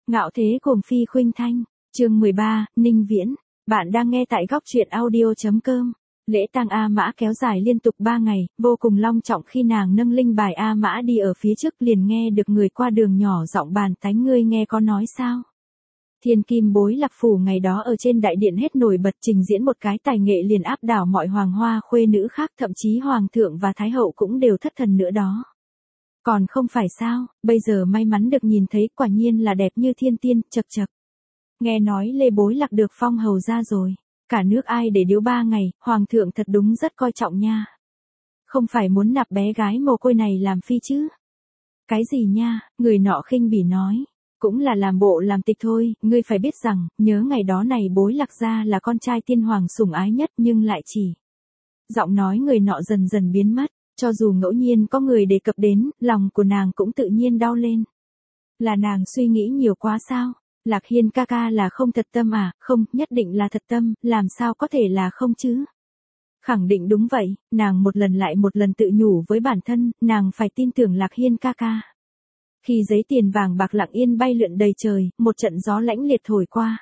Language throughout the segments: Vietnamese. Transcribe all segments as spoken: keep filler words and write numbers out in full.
Ngạo thế cuồng phi khuynh thanh, chương mười ba, Ninh Viễn. Bạn đang nghe tại góc truyện audio.com. Lễ tang A Mã kéo dài liên tục ba ngày, vô cùng long trọng. Khi nàng nâng linh bài A Mã đi ở phía trước liền nghe được người qua đường nhỏ giọng bàn tán, ngươi nghe có nói sao? Thiên kim bối lạc phủ ngày đó ở trên đại điện hết nổi bật, trình diễn một cái tài nghệ liền áp đảo mọi hoàng hoa khuê nữ khác, thậm chí hoàng thượng và thái hậu cũng đều thất thần nữa đó. Còn không phải sao, bây giờ may mắn được nhìn thấy, quả nhiên là đẹp như thiên tiên, chật chật. Nghe nói Lê Bối Lạc được phong hầu ra rồi, cả nước ai để điếu ba ngày, hoàng thượng thật đúng rất coi trọng nha. Không phải muốn nạp bé gái mồ côi này làm phi chứ? Cái gì nha, người nọ khinh bỉ nói. Cũng là làm bộ làm tịch thôi, ngươi phải biết rằng, nhớ ngày đó này Bối Lạc gia là con trai tiên hoàng sủng ái nhất nhưng lại chỉ. Giọng nói người nọ dần dần biến mất. Cho dù ngẫu nhiên có người đề cập đến, lòng của nàng cũng tự nhiên đau lên. Là nàng suy nghĩ nhiều quá sao? Lạc Hiên ca ca là không thật tâm à? Không, nhất định là thật tâm, làm sao có thể là không chứ? Khẳng định đúng vậy, nàng một lần lại một lần tự nhủ với bản thân, nàng phải tin tưởng Lạc Hiên ca ca. Khi giấy tiền vàng bạc lặng yên bay lượn đầy trời, một trận gió lãnh liệt thổi qua.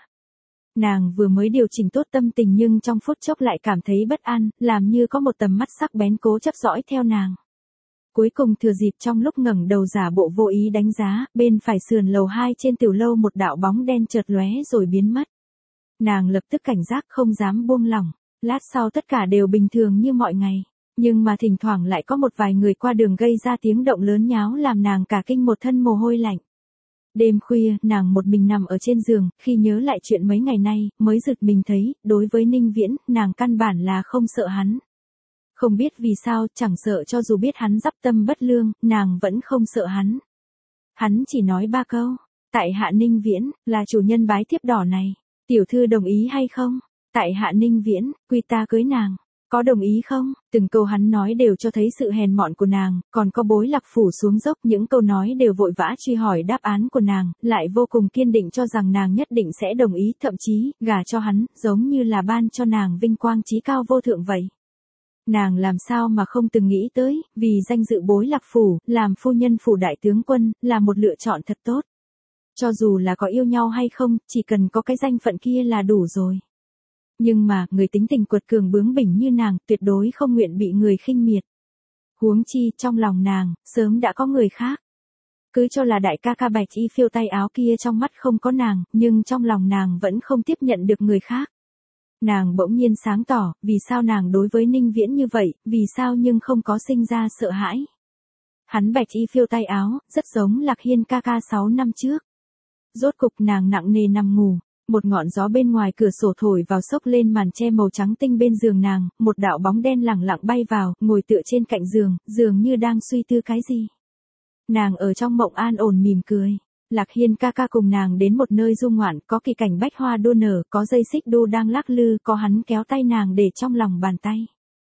Nàng vừa mới điều chỉnh tốt tâm tình nhưng trong phút chốc lại cảm thấy bất an, làm như có một tầm mắt sắc bén cố chấp dõi theo nàng. Cuối cùng thừa dịp trong lúc ngẩng đầu giả bộ vô ý đánh giá, bên phải sườn lầu hai trên tiểu lâu một đạo bóng đen chợt lóe rồi biến mất. Nàng lập tức cảnh giác không dám buông lỏng, lát sau tất cả đều bình thường như mọi ngày, nhưng mà thỉnh thoảng lại có một vài người qua đường gây ra tiếng động lớn nháo làm nàng cả kinh một thân mồ hôi lạnh. Đêm khuya, nàng một mình nằm ở trên giường, khi nhớ lại chuyện mấy ngày nay, mới giật mình thấy, đối với Ninh Viễn, nàng căn bản là không sợ hắn. Không biết vì sao, chẳng sợ cho dù biết hắn dắp tâm bất lương, nàng vẫn không sợ hắn. Hắn chỉ nói ba câu, tại hạ Ninh Viễn, là chủ nhân bái thiếp đỏ này, tiểu thư đồng ý hay không? Tại hạ Ninh Viễn, quy ta cưới nàng. Có đồng ý không? Từng câu hắn nói đều cho thấy sự hèn mọn của nàng, còn có Bối Lạc phủ xuống dốc, những câu nói đều vội vã truy hỏi đáp án của nàng, lại vô cùng kiên định cho rằng nàng nhất định sẽ đồng ý, thậm chí, gả cho hắn, giống như là ban cho nàng vinh quang chí cao vô thượng vậy. Nàng làm sao mà không từng nghĩ tới, vì danh dự Bối Lạc phủ, làm phu nhân phủ đại tướng quân, là một lựa chọn thật tốt. Cho dù là có yêu nhau hay không, chỉ cần có cái danh phận kia là đủ rồi. Nhưng mà, người tính tình quật cường bướng bỉnh như nàng, tuyệt đối không nguyện bị người khinh miệt. Huống chi, trong lòng nàng, sớm đã có người khác. Cứ cho là đại ca ca bạch y phiêu tay áo kia trong mắt không có nàng, nhưng trong lòng nàng vẫn không tiếp nhận được người khác. Nàng bỗng nhiên sáng tỏ, vì sao nàng đối với Ninh Viễn như vậy, vì sao nhưng không có sinh ra sợ hãi. Hắn bạch y phiêu tay áo, rất giống Lạc Hiên ca ca sáu năm trước. Rốt cục nàng nặng nề nằm ngủ. Một ngọn gió bên ngoài cửa sổ thổi vào xốc lên màn che màu trắng tinh bên giường nàng, một đạo bóng đen lẳng lặng bay vào, ngồi tựa trên cạnh giường, dường như đang suy tư cái gì. Nàng ở trong mộng an ổn mỉm cười. Lạc Hiên ca ca cùng nàng đến một nơi du ngoạn, có kỳ cảnh bách hoa đua nở, có dây xích đu đang lắc lư, có hắn kéo tay nàng để trong lòng bàn tay.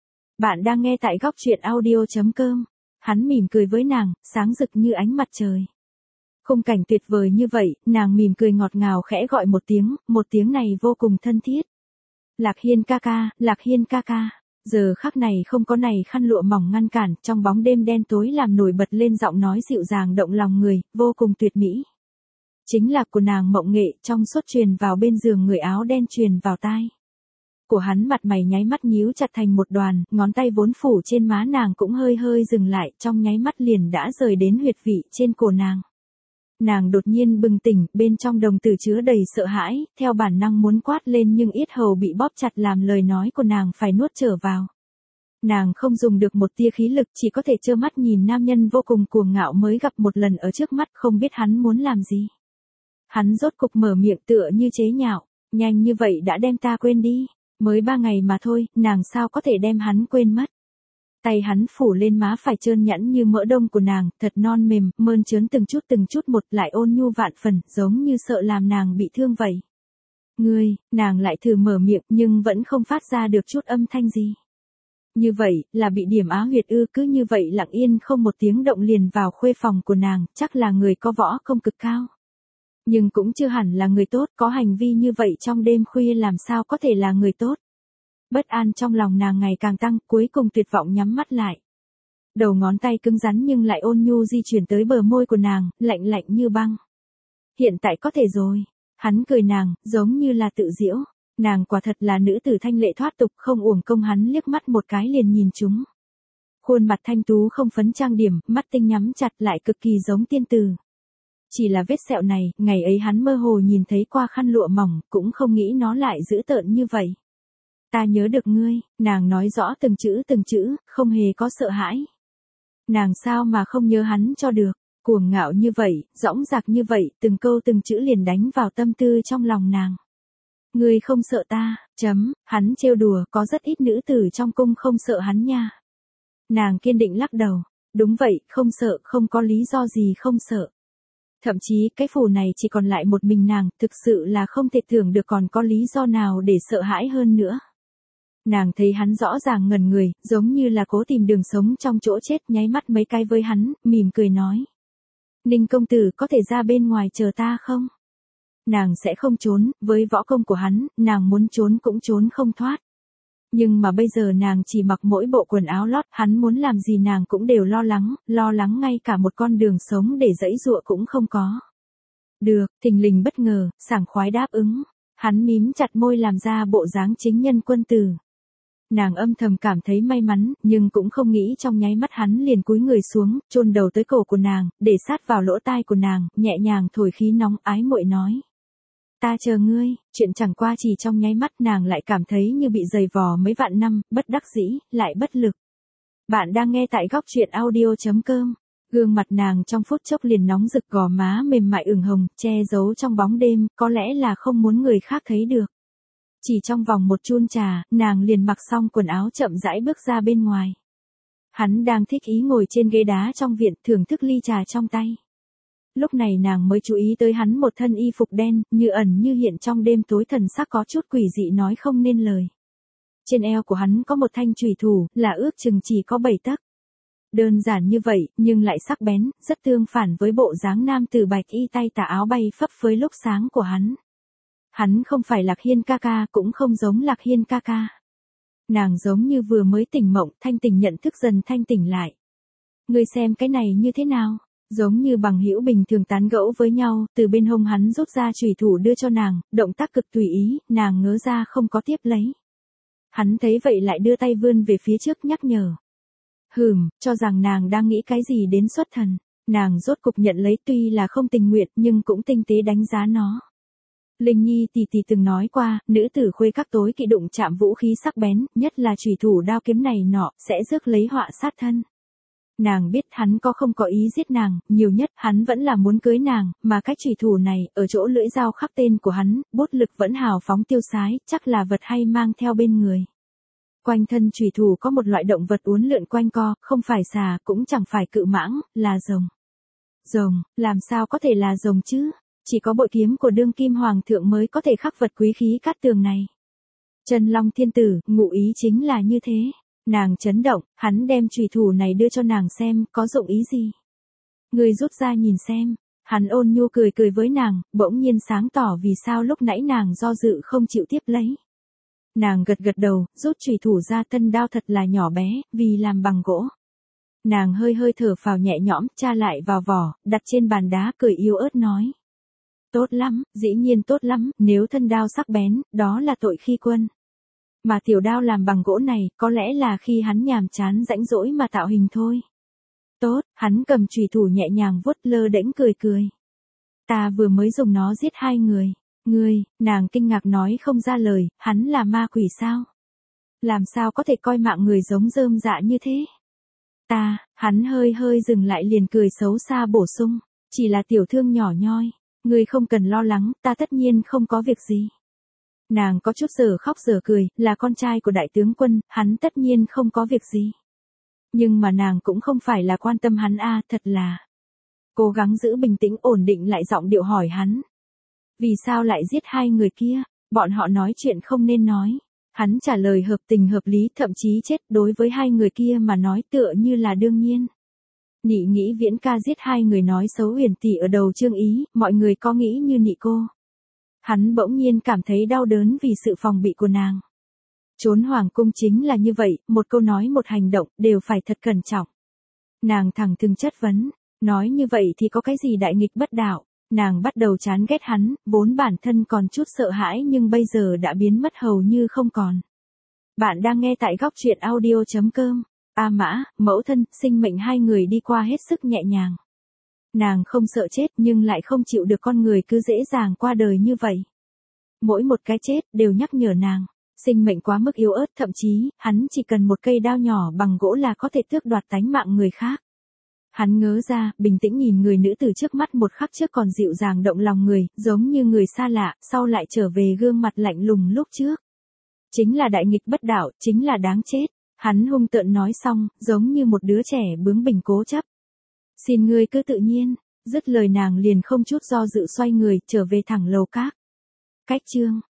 Bạn đang nghe tại góc truyện audio.com. Hắn mỉm cười với nàng, sáng rực như ánh mặt trời. Khung cảnh tuyệt vời như vậy, nàng mỉm cười ngọt ngào khẽ gọi một tiếng, một tiếng này vô cùng thân thiết. Lạc Hiên ca ca, Lạc Hiên ca ca. Giờ khắc này không có này khăn lụa mỏng ngăn cản, trong bóng đêm đen tối làm nổi bật lên giọng nói dịu dàng động lòng người, vô cùng tuyệt mỹ. Chính là của nàng mộng nghệ, trong suốt truyền vào bên giường người áo đen truyền vào tai. Của hắn mặt mày nháy mắt nhíu chặt thành một đoàn, ngón tay vốn phủ trên má nàng cũng hơi hơi dừng lại, trong nháy mắt liền đã rời đến huyệt vị trên cổ nàng. Nàng đột nhiên bừng tỉnh, bên trong đồng tử chứa đầy sợ hãi, theo bản năng muốn quát lên nhưng yết hầu bị bóp chặt làm lời nói của nàng phải nuốt trở vào. Nàng không dùng được một tia khí lực, chỉ có thể trơ mắt nhìn nam nhân vô cùng cuồng ngạo mới gặp một lần ở trước mắt, không biết hắn muốn làm gì. Hắn rốt cục mở miệng tựa như chế nhạo, nhanh như vậy đã đem ta quên đi, mới ba ngày mà thôi, nàng sao có thể đem hắn quên mất. Tay hắn phủ lên má phải trơn nhẵn như mỡ đông của nàng, thật non mềm, mơn trớn từng chút từng chút một, lại ôn nhu vạn phần, giống như sợ làm nàng bị thương vậy. Ngươi, nàng lại thử mở miệng nhưng vẫn không phát ra được chút âm thanh gì. Như vậy, là bị điểm á huyệt ư, cứ như vậy lặng yên không một tiếng động liền vào khuê phòng của nàng, chắc là người có võ công cực cao. Nhưng cũng chưa hẳn là người tốt, có hành vi như vậy trong đêm khuya làm sao có thể là người tốt. Bất an trong lòng nàng ngày càng tăng, cuối cùng tuyệt vọng nhắm mắt lại. Đầu ngón tay cứng rắn nhưng lại ôn nhu di chuyển tới bờ môi của nàng, lạnh lạnh như băng. Hiện tại có thể rồi. Hắn cười nàng, giống như là tự giễu. Nàng quả thật là nữ tử thanh lệ thoát tục, không uổng công hắn liếc mắt một cái liền nhìn chúng. Khuôn mặt thanh tú không phấn trang điểm, mắt tinh nhắm chặt lại cực kỳ giống tiên tử. Chỉ là vết sẹo này, ngày ấy hắn mơ hồ nhìn thấy qua khăn lụa mỏng, cũng không nghĩ nó lại dữ tợn như vậy. Ta nhớ được ngươi, nàng nói rõ từng chữ từng chữ, không hề có sợ hãi. Nàng sao mà không nhớ hắn cho được, cuồng ngạo như vậy, dõng dạc như vậy, từng câu từng chữ liền đánh vào tâm tư trong lòng nàng. Ngươi không sợ ta, chấm, hắn trêu đùa, có rất ít nữ tử trong cung không sợ hắn nha. Nàng kiên định lắc đầu, đúng vậy, không sợ, không có lý do gì không sợ. Thậm chí cái phủ này chỉ còn lại một mình nàng, thực sự là không thể tưởng được còn có lý do nào để sợ hãi hơn nữa. Nàng thấy hắn rõ ràng ngẩn người, giống như là cố tìm đường sống trong chỗ chết, nháy mắt mấy cái với hắn, mỉm cười nói. Ninh công tử có thể ra bên ngoài chờ ta không? Nàng sẽ không trốn, với võ công của hắn, nàng muốn trốn cũng trốn không thoát. Nhưng mà bây giờ nàng chỉ mặc mỗi bộ quần áo lót, hắn muốn làm gì nàng cũng đều lo lắng, lo lắng ngay cả một con đường sống để dẫy dụa cũng không có. Được, thình lình bất ngờ, sảng khoái đáp ứng. Hắn mím chặt môi làm ra bộ dáng chính nhân quân tử. Nàng âm thầm cảm thấy may mắn, nhưng cũng không nghĩ trong nháy mắt hắn liền cúi người xuống, chôn đầu tới cổ của nàng, để sát vào lỗ tai của nàng, nhẹ nhàng thổi khí nóng ái muội nói. Ta chờ ngươi, chuyện chẳng qua chỉ trong nháy mắt nàng lại cảm thấy như bị giày vò mấy vạn năm, bất đắc dĩ, lại bất lực. Bạn đang nghe tại góc truyện audio chấm com. Gương mặt nàng trong phút chốc liền nóng rực, gò má mềm mại ửng hồng, che giấu trong bóng đêm, có lẽ là không muốn người khác thấy được. Chỉ trong vòng một chun trà, nàng liền mặc xong quần áo chậm rãi bước ra bên ngoài. Hắn đang thích ý ngồi trên ghế đá trong viện thưởng thức ly trà trong tay. Lúc này nàng mới chú ý tới hắn một thân y phục đen, như ẩn như hiện trong đêm tối, thần sắc có chút quỷ dị nói không nên lời. Trên eo của hắn có một thanh chùy thủ, là ước chừng chỉ có bảy tấc. Đơn giản như vậy, nhưng lại sắc bén, rất tương phản với bộ dáng nam tử bạch y tay tà áo bay phấp phới lúc sáng của hắn. Hắn không phải Lạc Hiên ca ca, cũng không giống Lạc Hiên ca ca. Nàng giống như vừa mới tỉnh mộng, thanh tỉnh nhận thức dần thanh tỉnh lại. Ngươi xem cái này như thế nào? Giống như bằng hữu bình thường tán gẫu với nhau, từ bên hông hắn rút ra chùy thủ đưa cho nàng, động tác cực tùy ý, nàng ngớ ra không có tiếp lấy. Hắn thấy vậy lại đưa tay vươn về phía trước nhắc nhở. Hừm, cho rằng nàng đang nghĩ cái gì đến xuất thần, nàng rốt cục nhận lấy, tuy là không tình nguyện nhưng cũng tinh tế đánh giá nó. Linh Nhi tỷ tỷ từng nói qua, nữ tử khuê các tối kỵ đụng chạm vũ khí sắc bén, nhất là chùy thủ đao kiếm này nọ, sẽ rước lấy họa sát thân. Nàng biết hắn có không có ý giết nàng, nhiều nhất hắn vẫn là muốn cưới nàng, mà cái chùy thủ này, ở chỗ lưỡi dao khắc tên của hắn, bút lực vẫn hào phóng tiêu sái, chắc là vật hay mang theo bên người. Quanh thân chùy thủ có một loại động vật uốn lượn quanh co, không phải xà, cũng chẳng phải cự mãng, là rồng. Rồng, làm sao có thể là rồng chứ? Chỉ có bội kiếm của đương kim hoàng thượng mới có thể khắc vật quý khí cát tường này. Chân Long thiên tử, ngụ ý chính là như thế. Nàng chấn động, hắn đem chùy thủ này đưa cho nàng xem, có dụng ý gì? Người rút ra nhìn xem. Hắn ôn nhu cười cười với nàng, bỗng nhiên sáng tỏ vì sao lúc nãy nàng do dự không chịu tiếp lấy. Nàng gật gật đầu, rút chùy thủ ra, thân đao thật là nhỏ bé, vì làm bằng gỗ. Nàng hơi hơi thở phào nhẹ nhõm, tra lại vào vỏ, đặt trên bàn đá, cười yếu ớt nói. Tốt lắm, dĩ nhiên tốt lắm, nếu thân đao sắc bén, đó là tội khi quân. Mà tiểu đao làm bằng gỗ này, có lẽ là khi hắn nhàm chán rãnh rỗi mà tạo hình thôi. Tốt, hắn cầm chùy thủ nhẹ nhàng vuốt, lơ đễnh cười cười. Ta vừa mới dùng nó giết hai người. Ngươi, nàng kinh ngạc nói không ra lời, hắn là ma quỷ sao? Làm sao có thể coi mạng người giống rơm rạ như thế? Ta, hắn hơi hơi dừng lại liền cười xấu xa bổ sung, chỉ là tiểu thương nhỏ nhoi. Ngươi không cần lo lắng, ta tất nhiên không có việc gì. Nàng có chút giờ khóc giờ cười, là con trai của đại tướng quân, hắn tất nhiên không có việc gì. Nhưng mà nàng cũng không phải là quan tâm hắn a, thật là. Cố gắng giữ bình tĩnh ổn định lại giọng điệu hỏi hắn. Vì sao lại giết hai người kia, bọn họ nói chuyện không nên nói. Hắn trả lời hợp tình hợp lý, thậm chí chết đối với hai người kia mà nói tựa như là đương nhiên. Nị nghĩ Viễn ca giết hai người nói xấu Huyền tỷ ở đầu chương ý, mọi người có nghĩ như nị cô. Hắn bỗng nhiên cảm thấy đau đớn vì sự phòng bị của nàng. Trốn hoàng cung chính là như vậy, một câu nói một hành động, đều phải thật cẩn trọng. Nàng thẳng thừng chất vấn, nói như vậy thì có cái gì đại nghịch bất đạo, Nàng bắt đầu chán ghét hắn, vốn bản thân còn chút sợ hãi nhưng bây giờ đã biến mất hầu như không còn. Bạn đang nghe tại góc truyện audio.com. A Mã, mẫu thân, sinh mệnh hai người đi qua hết sức nhẹ nhàng. Nàng không sợ chết nhưng lại không chịu được con người cứ dễ dàng qua đời như vậy. Mỗi một cái chết đều nhắc nhở nàng, sinh mệnh quá mức yếu ớt, thậm chí, hắn chỉ cần một cây đao nhỏ bằng gỗ là có thể tước đoạt tánh mạng người khác. Hắn ngớ ra, bình tĩnh nhìn người nữ từ trước mắt một khắc trước còn dịu dàng động lòng người, giống như người xa lạ, sau lại trở về gương mặt lạnh lùng lúc trước. Chính là đại nghịch bất đạo, chính là đáng chết. Hắn hung tợn nói xong, giống như một đứa trẻ bướng bỉnh cố chấp. Xin ngươi cứ tự nhiên, dứt lời nàng liền không chút do dự xoay người, trở về thẳng lầu các. Cách chương